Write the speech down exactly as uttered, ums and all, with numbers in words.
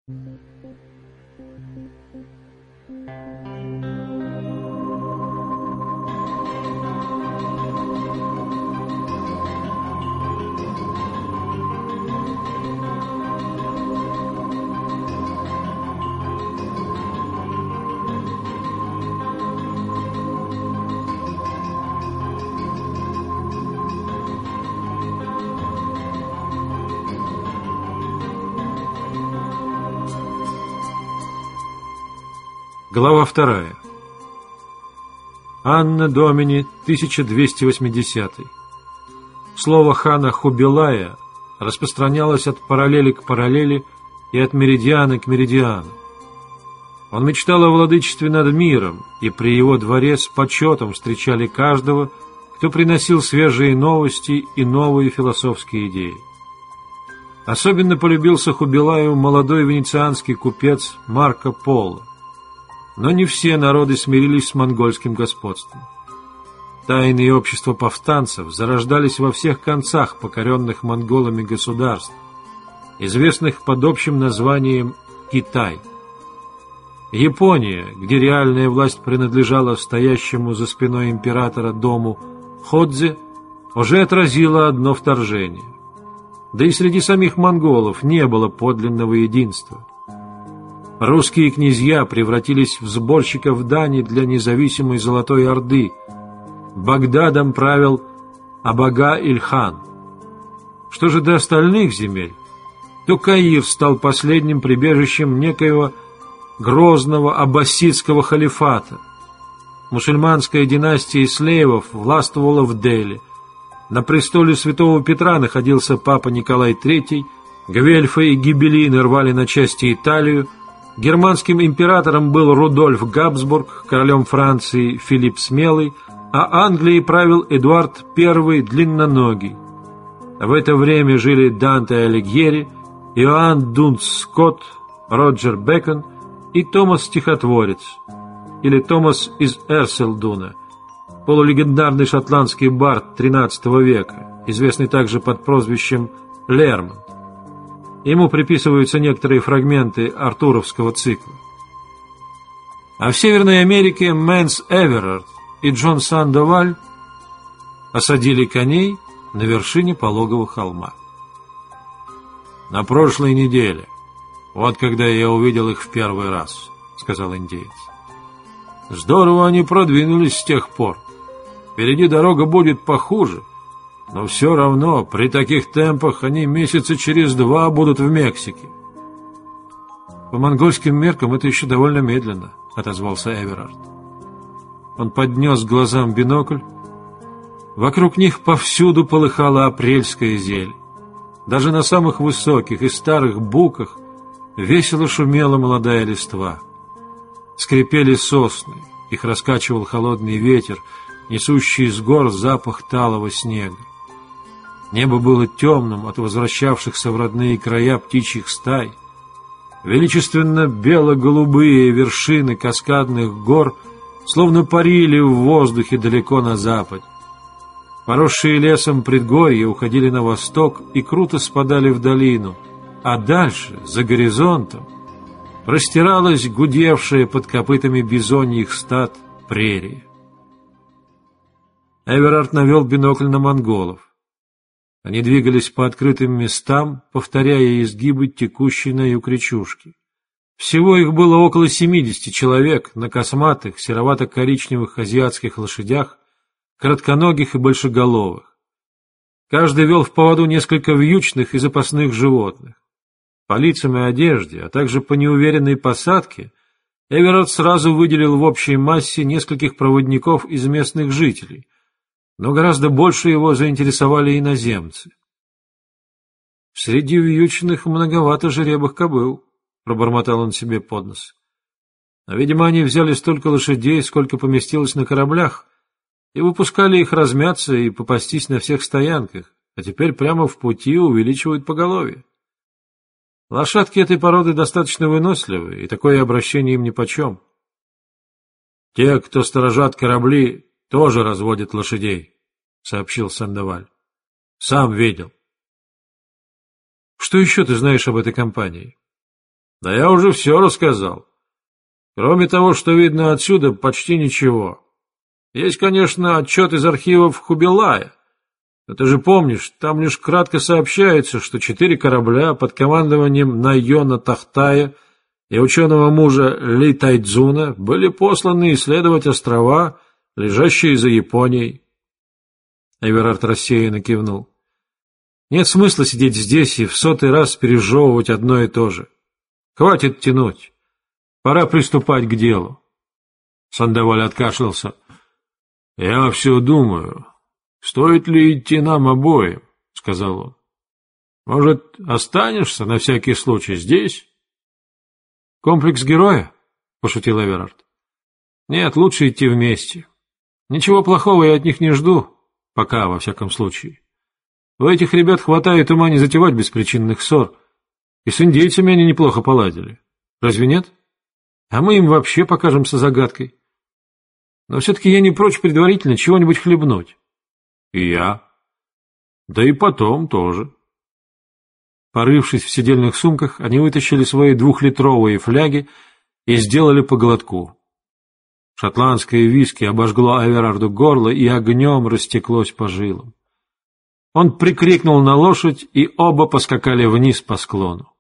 Глава вторая. Анна Домини, тысяча двести восьмидесятый. Слово хана Хубилая распространялось от параллели к параллели и от меридиана к меридиану. Он мечтал о владычестве над миром, и при его дворе с почетом встречали каждого, кто приносил свежие новости и новые философские идеи. Особенно полюбился Хубилаю молодой венецианский купец Марко Поло. Но не все народы смирились с монгольским господством. Тайные общества повстанцев зарождались во всех концах покоренных монголами государств, известных под общим названием Китай. Япония, где реальная власть принадлежала стоящему за спиной императора дому Ходзе, уже отразила одно вторжение. Да и среди самих монголов не было подлинного единства. Русские князья превратились в сборщиков дани для независимой Золотой Орды. Багдадом правил Абага-Иль-хан. Что же до остальных земель, то Каир стал последним прибежищем некоего грозного аббасидского халифата. Мусульманская династия Ислеевов властвовала в Дели. На престоле святого Петра находился папа Николай третий, гвельфы и гибеллины рвали на части Италию, германским императором был Рудольф Габсбург, королем Франции Филипп Смелый, а Англией правил Эдуард Первый Длинноногий. В это время жили Данте Алигьери, Иоанн Дунс Скотт, Роджер Бэкон и Томас Стихотворец, или Томас из Эрселдуна, полулегендарный шотландский бард тринадцатого века, известный также под прозвищем Лермонт. Ему приписываются некоторые фрагменты артуровского цикла. А в Северной Америке Мэнс Эверард и Джон Сандоваль осадили коней на вершине пологого холма. «На прошлой неделе, вот когда я увидел их в первый раз», — сказал индеец. «Здорово они продвинулись с тех пор. Впереди дорога будет похуже, но все равно при таких темпах они месяца через два будут в Мексике». «По монгольским меркам это еще довольно медленно», — отозвался Эверард. Он поднес к глазам бинокль. Вокруг них повсюду полыхала апрельская зелень. Даже на самых высоких и старых буках весело шумела молодая листва. Скрипели сосны, их раскачивал холодный ветер, несущий с гор запах талого снега. Небо было темным от возвращавшихся в родные края птичьих стай. Величественно бело-голубые вершины каскадных гор словно парили в воздухе далеко на запад. Поросшие лесом предгорья уходили на восток и круто спадали в долину, а дальше, за горизонтом, простиралась гудевшая под копытами бизоньих стад прерия. Эверард навел бинокль на монголов. Они двигались по открытым местам, повторяя изгибы текущей на юг речушки. Всего их было около семидесяти человек на косматых, серовато-коричневых азиатских лошадях, коротконогих и большеголовых. Каждый вел в поводу несколько вьючных и запасных животных. По лицам и одежде, а также по неуверенной посадке, Эверард сразу выделил в общей массе нескольких проводников из местных жителей, но гораздо больше его заинтересовали иноземцы. «Среди вьючных многовато жеребых кобыл», — пробормотал он себе под нос. «А, видимо, они взяли столько лошадей, сколько поместилось на кораблях, и выпускали их размяться и попастись на всех стоянках, а теперь прямо в пути увеличивают поголовье. Лошадки этой породы достаточно выносливы, и такое обращение им нипочем. Те, кто сторожат корабли, тоже разводят лошадей», — сообщил Сандоваль. «Сам видел». «Что еще ты знаешь об этой компании?» Да я уже все рассказал. Кроме того, что видно отсюда, почти ничего. Есть, конечно, отчет из архивов Хубилая. Но ты же помнишь, там лишь кратко сообщается, что четыре корабля под командованием Найона Тахтая и ученого мужа Ли Тайцзуна были посланы исследовать острова, лежащие за Японией. Эверард рассеянно кивнул. Нет смысла сидеть здесь и в сотый раз пережевывать одно и то же. Хватит тянуть. Пора приступать к делу. Сандеваль откашлялся. Я все думаю, стоит ли идти нам обоим, сказал он. Может, останешься на всякий случай здесь? Комплекс героя? Пошутил Эверард. Нет, лучше идти вместе. Ничего плохого я от них не жду, пока, во всяком случае. У этих ребят хватает ума не затевать беспричинных ссор, и с индейцами они неплохо поладили. Разве нет? А мы им вообще покажемся загадкой. Но все-таки я не прочь предварительно чего-нибудь хлебнуть. И я. Да и потом тоже. Порывшись в сидельных сумках, они вытащили свои двухлитровые фляги и сделали по глотку. Шотландское виски обожгло Эверарду горло и огнем растеклось по жилам. Он прикрикнул на лошадь, и оба поскакали вниз по склону.